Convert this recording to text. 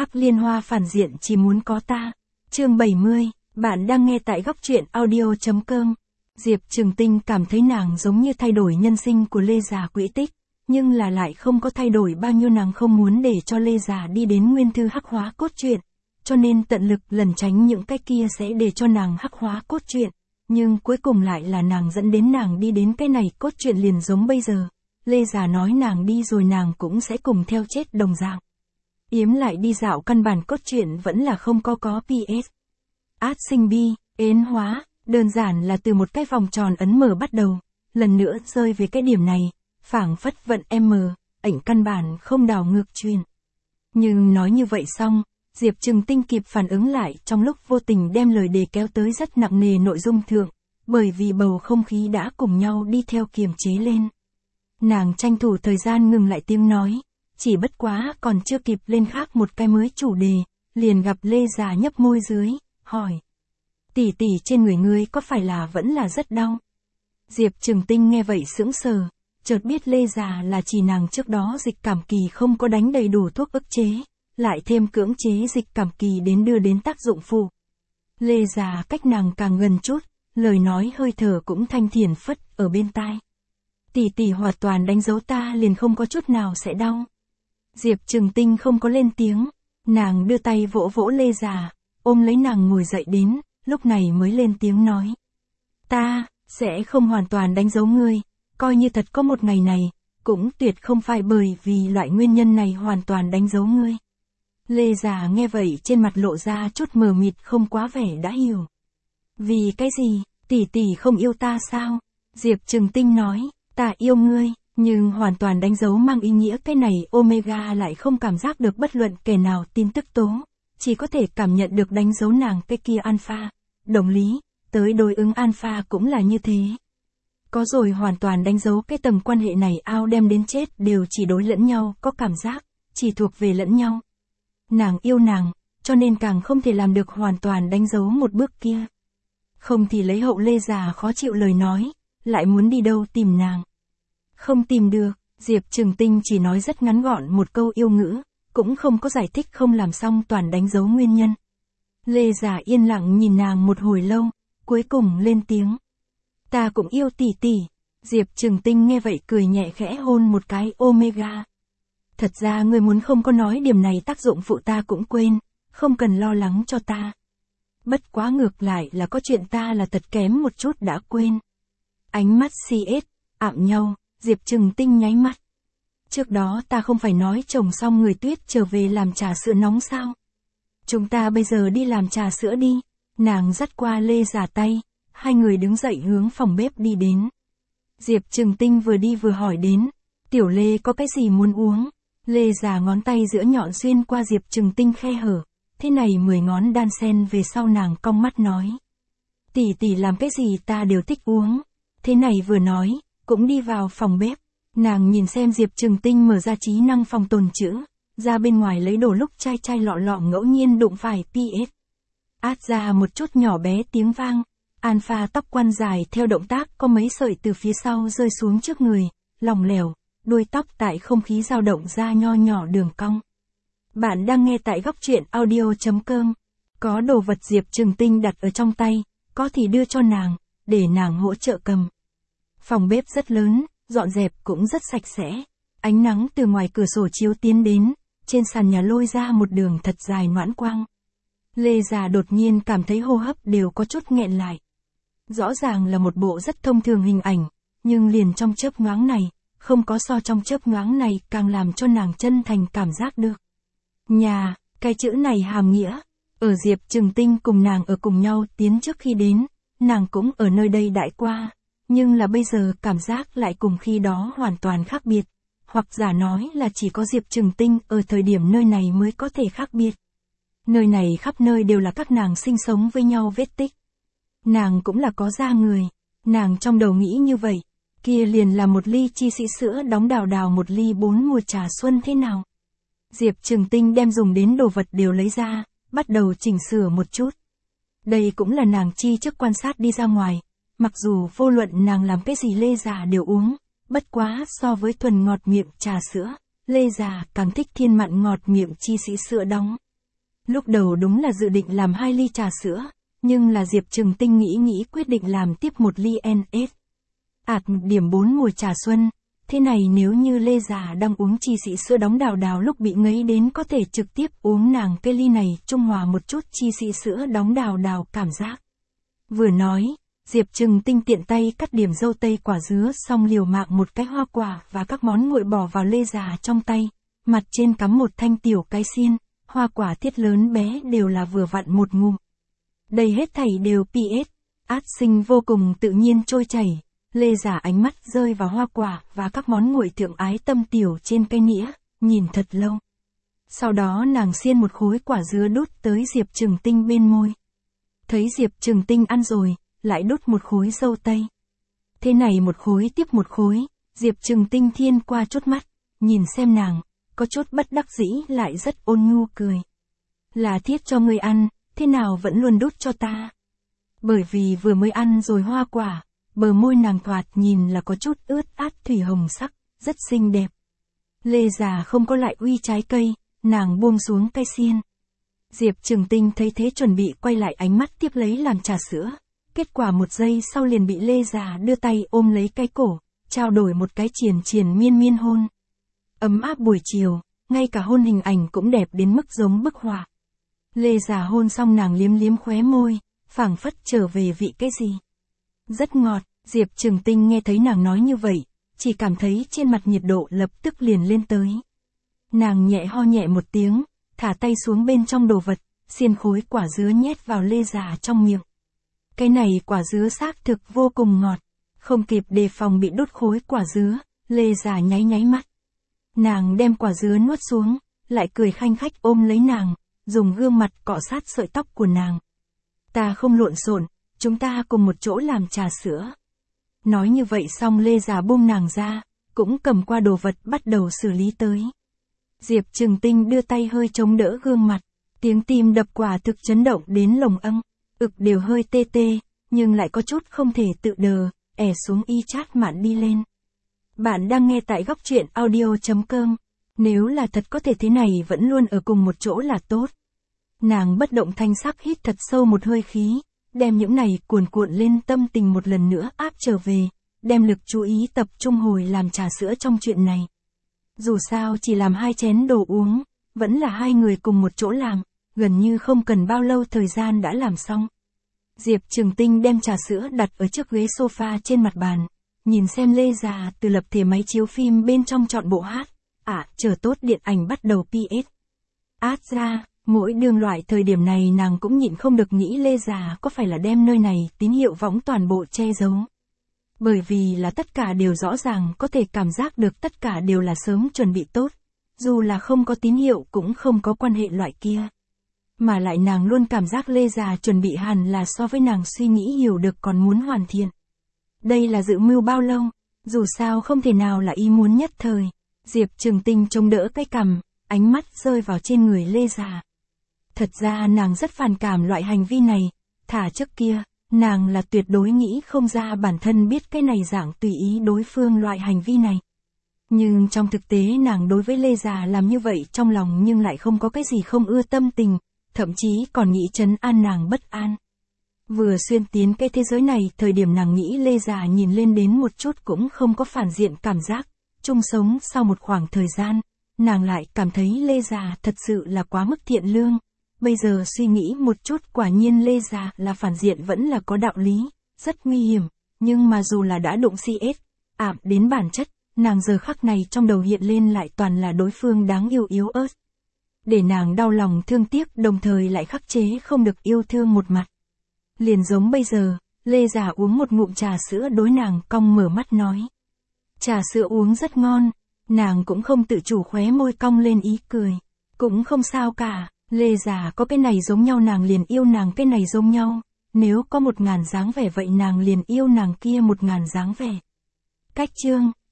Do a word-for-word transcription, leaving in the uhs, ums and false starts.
Hắc liên hoa phản diện chỉ muốn có ta. Chương bảy mươi, bạn đang nghe tại góc truyện audio chấm com. Diệp Trừng Tinh cảm thấy nàng giống như thay đổi nhân sinh của Lê Già quỹ tích, nhưng là lại không có thay đổi bao nhiêu. Nàng không muốn để cho Lê Già đi đến nguyên thư hắc hóa cốt truyện, cho nên tận lực lẩn tránh những cái kia sẽ để cho nàng hắc hóa cốt truyện, nhưng cuối cùng lại là nàng dẫn đến nàng đi đến cái này cốt truyện liền giống bây giờ. Lê Già nói nàng đi rồi nàng cũng sẽ cùng theo chết đồng dạng. Yếm lại đi dạo căn bản cốt truyện vẫn là không có có pê ét. Át sinh bi, ến hóa, đơn giản là từ một cái vòng tròn ấn mở bắt đầu, lần nữa rơi về cái điểm này, phảng phất vận M, ảnh căn bản không đảo ngược truyền. Nhưng nói như vậy xong, Diệp Trừng Tinh kịp phản ứng lại trong lúc vô tình đem lời đề kéo tới rất nặng nề nội dung thượng, bởi vì bầu không khí đã cùng nhau đi theo kiềm chế lên. Nàng tranh thủ thời gian ngừng lại tiếng nói, chỉ bất quá còn chưa kịp lên khác một cái mới chủ đề, liền gặp Lê Già nhấp môi dưới, hỏi. Tỷ tỷ trên người ngươi có phải là vẫn là rất đau? Diệp Trừng Tinh nghe vậy sững sờ, chợt biết Lê Già là chỉ nàng trước đó dịch cảm kỳ không có đánh đầy đủ thuốc ức chế, lại thêm cưỡng chế dịch cảm kỳ đến đưa đến tác dụng phụ. Lê Già cách nàng càng gần chút, lời nói hơi thở cũng thanh thiền phất ở bên tai. Tỷ tỷ hoàn toàn đánh dấu ta liền không có chút nào sẽ đau. Diệp Trừng Tinh không có lên tiếng, nàng đưa tay vỗ vỗ Lê Già, ôm lấy nàng ngồi dậy đến, lúc này mới lên tiếng nói. Ta, sẽ không hoàn toàn đánh dấu ngươi, coi như thật có một ngày này, cũng tuyệt không phải bởi vì loại nguyên nhân này hoàn toàn đánh dấu ngươi. Lê Già nghe vậy trên mặt lộ ra chút mờ mịt không quá vẻ đã hiểu. Vì cái gì, tỷ tỷ không yêu ta sao? Diệp Trừng Tinh nói, ta yêu ngươi. Nhưng hoàn toàn đánh dấu mang ý nghĩa cái này Omega lại không cảm giác được bất luận kẻ nào tin tức tố, chỉ có thể cảm nhận được đánh dấu nàng cái kia Alpha. Đồng lý, tới đối ứng Alpha cũng là như thế. Có rồi hoàn toàn đánh dấu cái tầng quan hệ này ao đem đến chết đều chỉ đối lẫn nhau, có cảm giác, chỉ thuộc về lẫn nhau. Nàng yêu nàng, cho nên càng không thể làm được hoàn toàn đánh dấu một bước kia. Không thì lấy hậu Lê Già khó chịu lời nói, lại muốn đi đâu tìm nàng. Không tìm được, Diệp Trừng Tinh chỉ nói rất ngắn gọn một câu yêu ngữ, cũng không có giải thích không làm xong toàn đánh dấu nguyên nhân. Lê Già yên lặng nhìn nàng một hồi lâu, cuối cùng lên tiếng. Ta cũng yêu tỷ tỷ. Diệp Trừng Tinh nghe vậy cười nhẹ khẽ hôn một cái Omega. Thật ra ngươi muốn không có nói điểm này tác dụng phụ ta cũng quên, không cần lo lắng cho ta. Bất quá ngược lại là có chuyện ta là thật kém một chút đã quên. Ánh mắt xê ét, ảm nhau. Diệp Trừng Tinh nháy mắt. Trước đó ta không phải nói trồng xong người tuyết trở về làm trà sữa nóng sao? Chúng ta bây giờ đi làm trà sữa đi. Nàng dắt qua Lê Già tay, hai người đứng dậy hướng phòng bếp đi đến. Diệp Trừng Tinh vừa đi vừa hỏi đến, tiểu Lê có cái gì muốn uống? Lê Già ngón tay giữa nhọn xuyên qua Diệp Trừng Tinh khe hở, thế này mười ngón đan sen về sau nàng cong mắt nói. Tỷ tỷ làm cái gì ta đều thích uống. Thế này vừa nói, cũng đi vào phòng bếp, nàng nhìn xem Diệp Trừng Tinh mở ra trí năng phòng tồn trữ, ra bên ngoài lấy đồ lúc chai chai lọ lọ ngẫu nhiên đụng phải pê ét. Át ra một chút nhỏ bé tiếng vang, Alpha tóc quăn dài theo động tác có mấy sợi từ phía sau rơi xuống trước người, lỏng lẻo, đuôi tóc tại không khí dao động ra nho nhỏ đường cong. Bạn đang nghe tại góc truyện audio chấm com, có đồ vật Diệp Trừng Tinh đặt ở trong tay, có thì đưa cho nàng, để nàng hỗ trợ cầm. Phòng bếp rất lớn, dọn dẹp cũng rất sạch sẽ. Ánh nắng từ ngoài cửa sổ chiếu tiến đến, trên sàn nhà lôi ra một đường thật dài noãn quang. Lê Già đột nhiên cảm thấy hô hấp đều có chút nghẹn lại. Rõ ràng là một bộ rất thông thường hình ảnh, nhưng liền trong chớp nhoáng này, không có so trong chớp nhoáng này càng làm cho nàng chân thành cảm giác được. Nhà, cái chữ này hàm nghĩa, ở Diệp Trừng Tinh cùng nàng ở cùng nhau tiến trước khi đến, nàng cũng ở nơi đây đãi qua. Nhưng là bây giờ cảm giác lại cùng khi đó hoàn toàn khác biệt, hoặc giả nói là chỉ có Diệp Trừng Tinh ở thời điểm nơi này mới có thể khác biệt. Nơi này khắp nơi đều là các nàng sinh sống với nhau vết tích. Nàng cũng là có da người, nàng trong đầu nghĩ như vậy, kia liền là một ly chi sĩ sữa đóng đào đào một ly bốn mùa trà xuân thế nào. Diệp Trừng Tinh đem dùng đến đồ vật đều lấy ra, bắt đầu chỉnh sửa một chút. Đây cũng là nàng chi trước quan sát đi ra ngoài. Mặc dù vô luận nàng làm cái gì Lê Già đều uống, bất quá so với thuần ngọt miệng trà sữa, Lê Già càng thích thiên mặn ngọt miệng chi sĩ sữa đóng. Lúc đầu đúng là dự định làm hai ly trà sữa, nhưng là Diệp Trừng Tinh nghĩ nghĩ quyết định làm tiếp một ly en ét. Ạt điểm bốn mùa trà xuân. Thế này nếu như Lê Già đang uống chi xị sữa đóng đào đào lúc bị ngấy đến có thể trực tiếp uống nàng cái ly này trung hòa một chút chi xị sữa đóng đào đào cảm giác. Vừa nói, Diệp Trừng Tinh tiện tay cắt điểm dâu tây quả dứa xong liều mạng một cái hoa quả và các món nguội bỏ vào Lê Già trong tay, mặt trên cắm một thanh tiểu cái xiên, hoa quả thiết lớn bé đều là vừa vặn một ngụm. Đây hết thảy đều pH, át sinh vô cùng tự nhiên trôi chảy. Lê Già ánh mắt rơi vào hoa quả và các món nguội thượng ái tâm tiểu trên cây nĩa, nhìn thật lâu. Sau đó nàng xiên một khối quả dứa đút tới Diệp Trừng Tinh bên môi. Thấy Diệp Trừng Tinh ăn rồi, lại đút một khối dâu tây. Thế này một khối tiếp một khối, Diệp Trừng Tinh thiên qua chốt mắt, nhìn xem nàng, có chút bất đắc dĩ lại rất ôn nhu cười. Là thiết cho ngươi ăn, thế nào vẫn luôn đút cho ta? Bởi vì vừa mới ăn rồi hoa quả. Bờ môi nàng thoạt nhìn là có chút ướt át thủy hồng sắc, rất xinh đẹp. Lê Già không có lại uy trái cây, nàng buông xuống cây xiên. Diệp Trừng Tinh thấy thế chuẩn bị quay lại ánh mắt tiếp lấy làm trà sữa. Kết quả một giây sau liền bị Lê Già đưa tay ôm lấy cái cổ, trao đổi một cái triền triền miên miên hôn. Ấm áp buổi chiều, ngay cả hôn hình ảnh cũng đẹp đến mức giống bức họa. Lê Già hôn xong nàng liếm liếm khóe môi, phảng phất trở về vị cái gì. Rất ngọt, Diệp Trừng Tinh nghe thấy nàng nói như vậy, chỉ cảm thấy trên mặt nhiệt độ lập tức liền lên tới. Nàng nhẹ ho nhẹ một tiếng, thả tay xuống bên trong đồ vật, xiên khối quả dứa nhét vào Lê Già trong miệng. Cái này quả dứa xác thực vô cùng ngọt, không kịp đề phòng bị đốt khối quả dứa, Lê Già nháy nháy mắt. Nàng đem quả dứa nuốt xuống, lại cười khanh khách ôm lấy nàng, dùng gương mặt cọ sát sợi tóc của nàng. Ta không lộn xộn. Chúng ta cùng một chỗ làm trà sữa. Nói như vậy xong Lê Già buông nàng ra, cũng cầm qua đồ vật bắt đầu xử lý tới. Diệp Trừng Tinh đưa tay hơi chống đỡ gương mặt, tiếng tim đập quả thực chấn động đến lồng âm, ực đều hơi tê tê, nhưng lại có chút không thể tự đờ, ẻ xuống y chát mạn đi lên. Bạn đang nghe tại góc truyện audio chấm com, nếu là thật có thể thế này vẫn luôn ở cùng một chỗ là tốt. Nàng bất động thanh sắc hít thật sâu một hơi khí. Đem những này cuồn cuộn lên tâm tình một lần nữa áp trở về, đem lực chú ý tập trung hồi làm trà sữa trong chuyện này. Dù sao chỉ làm hai chén đồ uống, vẫn là hai người cùng một chỗ làm, gần như không cần bao lâu thời gian đã làm xong. Diệp Trừng Tinh đem trà sữa đặt ở trước ghế sofa trên mặt bàn, nhìn xem Lê Già từ lập thể máy chiếu phim bên trong chọn bộ hát, à, chờ tốt điện ảnh bắt đầu pH. Át ra. Mỗi đường loại thời điểm này nàng cũng nhịn không được nghĩ Lê Già có phải là đem nơi này tín hiệu võng toàn bộ che giấu. Bởi vì là tất cả đều rõ ràng có thể cảm giác được tất cả đều là sớm chuẩn bị tốt. Dù là không có tín hiệu cũng không có quan hệ loại kia. Mà lại nàng luôn cảm giác Lê Già chuẩn bị hẳn là so với nàng suy nghĩ hiểu được còn muốn hoàn thiện. Đây là dự mưu bao lâu, dù sao không thể nào là ý muốn nhất thời. Diệp Trừng Tinh chống đỡ cái cằm, ánh mắt rơi vào trên người Lê Già. Thật ra nàng rất phản cảm loại hành vi này, thả trước kia, nàng là tuyệt đối nghĩ không ra bản thân biết cái này dạng tùy ý đối phương loại hành vi này. Nhưng trong thực tế nàng đối với Lê Già làm như vậy trong lòng nhưng lại không có cái gì không ưa tâm tình, thậm chí còn nghĩ trấn an nàng bất an. Vừa xuyên tiến cái thế giới này thời điểm nàng nghĩ Lê Già nhìn lên đến một chút cũng không có phản diện cảm giác, chung sống sau một khoảng thời gian, nàng lại cảm thấy Lê Già thật sự là quá mức thiện lương. Bây giờ suy nghĩ một chút quả nhiên Lê Già là phản diện vẫn là có đạo lý, rất nguy hiểm, nhưng mà dù là đã đụng xê ét, ảm đến bản chất, nàng giờ khắc này trong đầu hiện lên lại toàn là đối phương đáng yêu yếu ớt. Để nàng đau lòng thương tiếc đồng thời lại khắc chế không được yêu thương một mặt. Liền giống bây giờ, Lê Già uống một ngụm trà sữa đối nàng cong mở mắt nói. Trà sữa uống rất ngon, nàng cũng không tự chủ khóe môi cong lên ý cười. Cũng không sao cả. Lê Già có cái này giống nhau nàng liền yêu nàng cái này giống nhau, nếu có một ngàn dáng vẻ vậy nàng liền yêu nàng kia một ngàn dáng vẻ. Cách chương